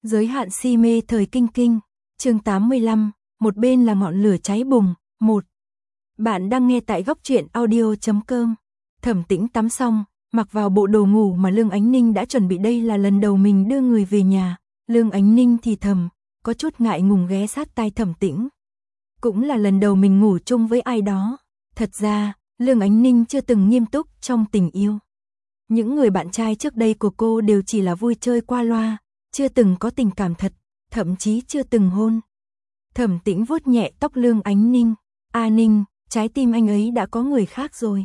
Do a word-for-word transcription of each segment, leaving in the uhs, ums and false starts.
Giới hạn si mê thời kinh kinh, chương tám mươi lăm, một bên là ngọn lửa cháy bùng, một. Bạn đang nghe tại góc truyện audio chấm com. Thẩm Tĩnh tắm xong, mặc vào bộ đồ ngủ mà Lương Ánh Ninh đã chuẩn bị, đây là lần đầu mình đưa người về nhà. Lương Ánh Ninh thì thầm, có chút ngại ngùng ghé sát tai Thẩm Tĩnh. Cũng là lần đầu mình ngủ chung với ai đó. Thật ra, Lương Ánh Ninh chưa từng nghiêm túc trong tình yêu. Những người bạn trai trước đây của cô đều chỉ là vui chơi qua loa, chưa từng có tình cảm thật, thậm chí chưa từng hôn. Thẩm Tĩnh vuốt nhẹ tóc Lương Ánh Ninh. A Ninh, trái tim anh ấy đã có người khác rồi.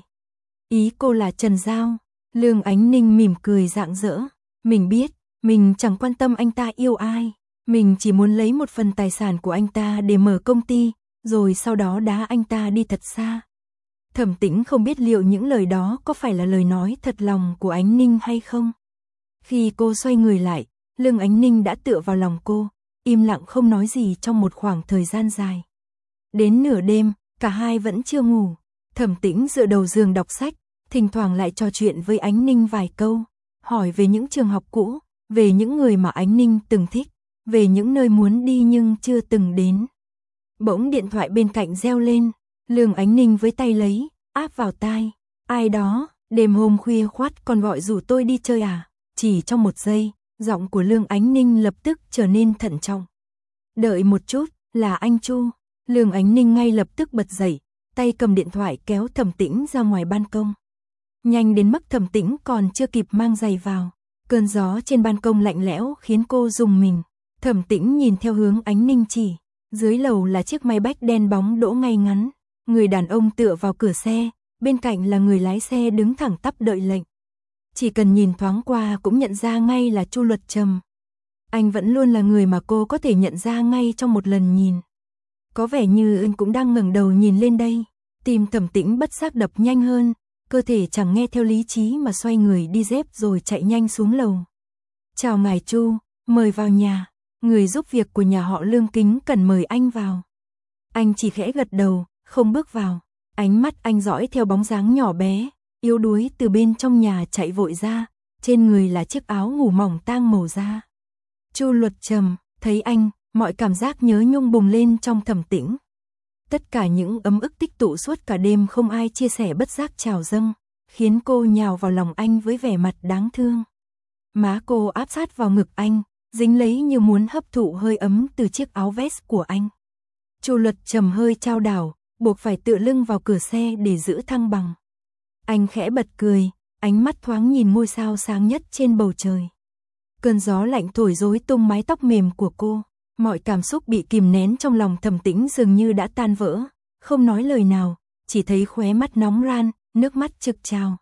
Ý cô là Trần Giao. Lương Ánh Ninh mỉm cười rạng rỡ. Mình biết, mình chẳng quan tâm anh ta yêu ai. Mình chỉ muốn lấy một phần tài sản của anh ta để mở công ty, rồi sau đó đá anh ta đi thật xa. Thẩm Tĩnh không biết liệu những lời đó có phải là lời nói thật lòng của Ánh Ninh hay không. Khi cô xoay người lại, Lương Ánh Ninh đã tựa vào lòng cô, im lặng không nói gì trong một khoảng thời gian dài. Đến nửa đêm, cả hai vẫn chưa ngủ. Thẩm Tĩnh dựa đầu giường đọc sách, thỉnh thoảng lại trò chuyện với Ánh Ninh vài câu, hỏi về những trường học cũ, về những người mà Ánh Ninh từng thích, về những nơi muốn đi nhưng chưa từng đến. Bỗng điện thoại bên cạnh reo lên, Lương Ánh Ninh với tay lấy, áp vào tai. Ai đó, đêm hôm khuya khoắt còn gọi rủ tôi đi chơi à? Chỉ trong một giây, giọng của Lương Ánh Ninh lập tức trở nên thận trọng. Đợi một chút, là anh Chu. Lương Ánh Ninh ngay lập tức bật dậy, tay cầm điện thoại kéo Thẩm Tĩnh ra ngoài ban công. Nhanh đến mức Thẩm Tĩnh còn chưa kịp mang giày vào. Cơn gió trên ban công lạnh lẽo khiến cô rùng mình. Thẩm Tĩnh nhìn theo hướng Ánh Ninh chỉ. Dưới lầu là chiếc Maybach đen bóng đỗ ngay ngắn. Người đàn ông tựa vào cửa xe, bên cạnh là người lái xe đứng thẳng tắp đợi lệnh. Chỉ cần nhìn thoáng qua cũng nhận ra ngay là Chu Luật Trầm. Anh vẫn luôn là người mà cô có thể nhận ra ngay trong một lần nhìn. Có vẻ như anh cũng đang ngẩng đầu nhìn lên đây. Tim Thẩm Tĩnh bất giác đập nhanh hơn, cơ thể chẳng nghe theo lý trí mà xoay người đi dép rồi chạy nhanh xuống lầu. Chào ngài Chu, mời vào nhà. Người giúp việc của nhà họ Lương kính cần mời anh vào. Anh chỉ khẽ gật đầu, không bước vào. Ánh mắt anh dõi theo bóng dáng nhỏ bé, yếu đuối từ bên trong nhà chạy vội ra, trên người là chiếc áo ngủ mỏng tang màu da. Chu Luật Trầm, thấy anh, mọi cảm giác nhớ nhung bùng lên trong Thẩm Tĩnh. Tất cả những ấm ức tích tụ suốt cả đêm không ai chia sẻ bất giác trào dâng, khiến cô nhào vào lòng anh với vẻ mặt đáng thương. Má cô áp sát vào ngực anh, dính lấy như muốn hấp thụ hơi ấm từ chiếc áo vest của anh. Chu Luật Trầm hơi chao đảo, buộc phải tựa lưng vào cửa xe để giữ thăng bằng. Anh khẽ bật cười, ánh mắt thoáng nhìn ngôi sao sáng nhất trên bầu trời. Cơn gió lạnh thổi rối tung mái tóc mềm của cô. Mọi cảm xúc bị kìm nén trong lòng Thẩm Tĩnh dường như đã tan vỡ, không nói lời nào, chỉ thấy khóe mắt nóng ran, nước mắt trực trào.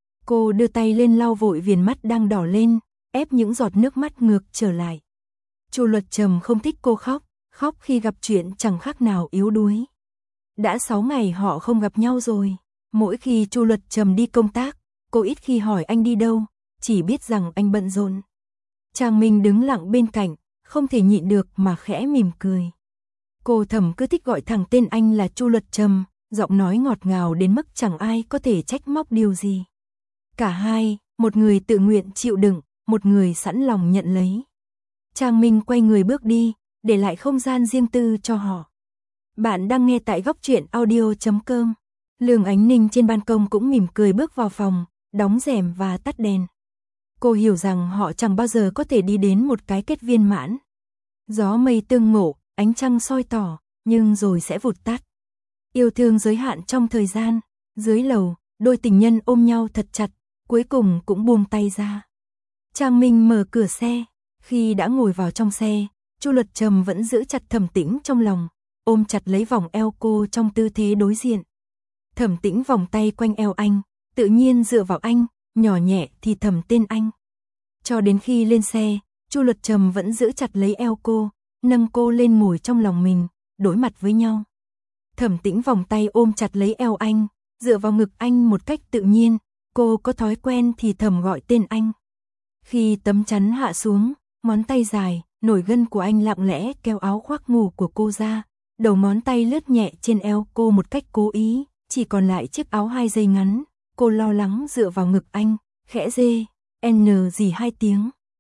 Cô đưa tay lên lau vội viền mắt đang đỏ lên, ép những giọt nước mắt ngược trở lại. Chu Luật Trầm không thích cô khóc, khóc khi gặp chuyện chẳng khác nào yếu đuối. Đã sáu ngày họ không gặp nhau rồi, mỗi khi Chu Luật Trầm đi công tác, cô ít khi hỏi anh đi đâu, chỉ biết rằng anh bận rộn. Trang Minh đứng lặng bên cạnh, không thể nhịn được mà khẽ mỉm cười. Cô thầm cứ thích gọi thẳng tên anh là Chu Luật Trầm, giọng nói ngọt ngào đến mức chẳng ai có thể trách móc điều gì. Cả hai, một người tự nguyện chịu đựng, một người sẵn lòng nhận lấy. Trang Minh quay người bước đi, để lại không gian riêng tư cho họ. Bạn đang nghe tại góc truyện audio chấm com. Lương Ánh Ninh trên ban công cũng mỉm cười bước vào phòng, đóng rèm và tắt đèn. Cô hiểu rằng họ chẳng bao giờ có thể đi đến một cái kết viên mãn. Gió mây tương ngộ, ánh trăng soi tỏ, nhưng rồi sẽ vụt tắt. Yêu thương giới hạn trong thời gian. Dưới lầu, đôi tình nhân ôm nhau thật chặt, cuối cùng cũng buông tay ra. Trang Minh mở cửa xe. Khi đã ngồi vào trong xe, Chu Luật Trầm vẫn giữ chặt Thẩm Tĩnh trong lòng, ôm chặt lấy vòng eo cô trong tư thế đối diện. Thẩm Tĩnh vòng tay quanh eo anh, tự nhiên dựa vào anh, nhỏ nhẹ thì thầm tên anh. Cho đến khi lên xe, Chu Luật Trầm vẫn giữ chặt lấy eo cô, nâng cô lên ngồi trong lòng mình, đối mặt với nhau. Thẩm Tĩnh vòng tay ôm chặt lấy eo anh, dựa vào ngực anh một cách tự nhiên, cô có thói quen thì thầm gọi tên anh. Khi tấm chắn hạ xuống, ngón tay dài, nổi gân của anh lặng lẽ kéo áo khoác ngủ của cô ra, đầu ngón tay lướt nhẹ trên eo cô một cách cố ý, chỉ còn lại chiếc áo hai dây ngắn. Cô lo lắng dựa vào ngực anh, khẽ dê, n gì hai tiếng.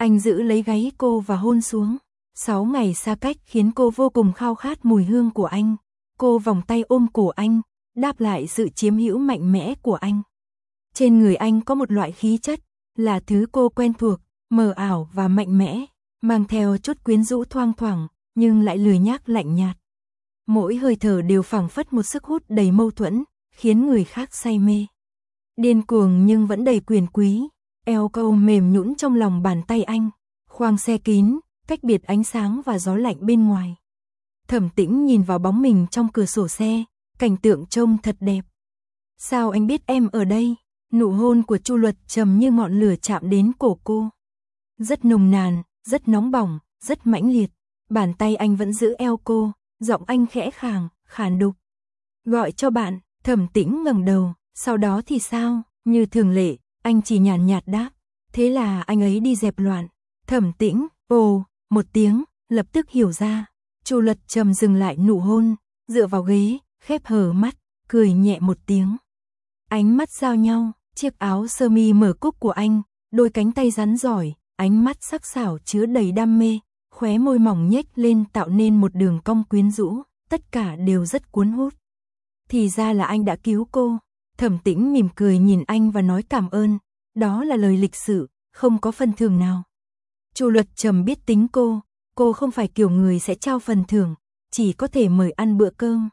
Anh giữ lấy gáy cô và hôn xuống. Sáu ngày xa cách khiến cô vô cùng khao khát mùi hương của anh. Cô vòng tay ôm cổ anh, đáp lại sự chiếm hữu mạnh mẽ của anh. Trên người anh có một loại khí chất, là thứ cô quen thuộc, mờ ảo và mạnh mẽ, mang theo chút quyến rũ thoang thoảng, nhưng lại lười nhác lạnh nhạt. Mỗi hơi thở đều phảng phất một sức hút đầy mâu thuẫn, khiến người khác say mê. Điên cuồng nhưng vẫn đầy quyền quý, eo cô mềm nhũn trong lòng bàn tay anh, khoang xe kín, cách biệt ánh sáng và gió lạnh bên ngoài. Thẩm Tĩnh nhìn vào bóng mình trong cửa sổ xe, cảnh tượng trông thật đẹp. Sao anh biết em ở đây? Nụ hôn của Chu Luật trầm như ngọn lửa chạm đến cổ cô. Rất nồng nàn, rất nóng bỏng, rất mãnh liệt. Bàn tay anh vẫn giữ eo cô, giọng anh khẽ khàng, khàn đục. Gọi cho bạn. Thẩm Tĩnh ngẩng đầu, sau đó thì sao? Như thường lệ, anh chỉ nhàn nhạt đáp. Thế là anh ấy đi dẹp loạn. Thẩm Tĩnh, ồ, một tiếng, lập tức hiểu ra. Chu Luật trầm dừng lại nụ hôn, dựa vào ghế, khép hờ mắt, cười nhẹ một tiếng. Ánh mắt giao nhau, chiếc áo sơ mi mở cúc của anh, đôi cánh tay rắn giỏi, ánh mắt sắc sảo chứa đầy đam mê, khóe môi mỏng nhếch lên tạo nên một đường cong quyến rũ, tất cả đều rất cuốn hút. Thì ra là anh đã cứu cô. Thẩm Tĩnh mỉm cười nhìn anh và nói cảm ơn, đó là lời lịch sự, không có phần thưởng nào. Chu Luật trầm biết tính cô, cô không phải kiểu người sẽ trao phần thưởng, chỉ có thể mời ăn bữa cơm.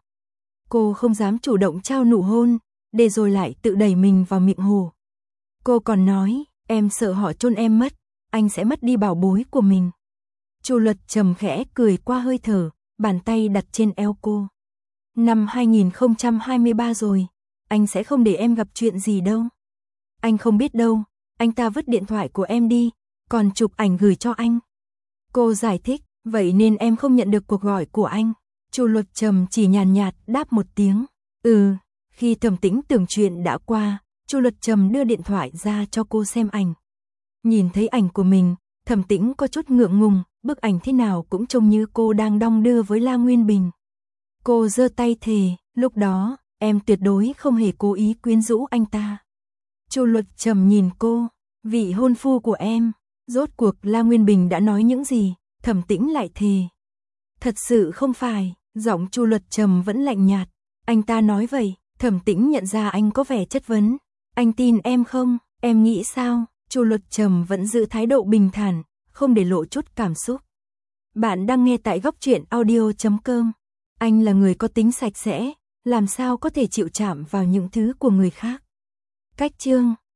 Cô không dám chủ động trao nụ hôn, để rồi lại tự đẩy mình vào miệng hồ. Cô còn nói, em sợ họ chôn em mất, anh sẽ mất đi bảo bối của mình. Chu Luật trầm khẽ cười qua hơi thở, bàn tay đặt trên eo cô. Năm hai nghìn không trăm hai mươi ba rồi, anh sẽ không để em gặp chuyện gì đâu. Anh không biết đâu, anh ta vứt điện thoại của em đi, còn chụp ảnh gửi cho anh. Cô giải thích, vậy nên em không nhận được cuộc gọi của anh. Chu Luật trầm chỉ nhàn nhạt đáp một tiếng, ừ. Khi Thẩm Tĩnh tưởng chuyện đã qua, Chu Luật trầm đưa điện thoại ra cho cô xem ảnh. Nhìn thấy ảnh của mình, Thẩm Tĩnh có chút ngượng ngùng, bức ảnh thế nào cũng trông như cô đang đong đưa với La Nguyên Bình. Cô giơ tay thề, lúc đó, em tuyệt đối không hề cố ý quyến rũ anh ta. Chu Luật trầm nhìn cô, vị hôn phu của em, rốt cuộc La Nguyên Bình đã nói những gì? Thẩm Tĩnh lại thề. Thật sự không phải, giọng Chu Luật trầm vẫn lạnh nhạt. Anh ta nói vậy. Thẩm Tĩnh nhận ra anh có vẻ chất vấn. Anh tin em không? Em nghĩ sao? Chu Luật trầm vẫn giữ thái độ bình thản, không để lộ chút cảm xúc. Bạn đang nghe tại góc truyện audio chấm com. Anh là người có tính sạch sẽ, làm sao có thể chịu chạm vào những thứ của người khác. Cách chương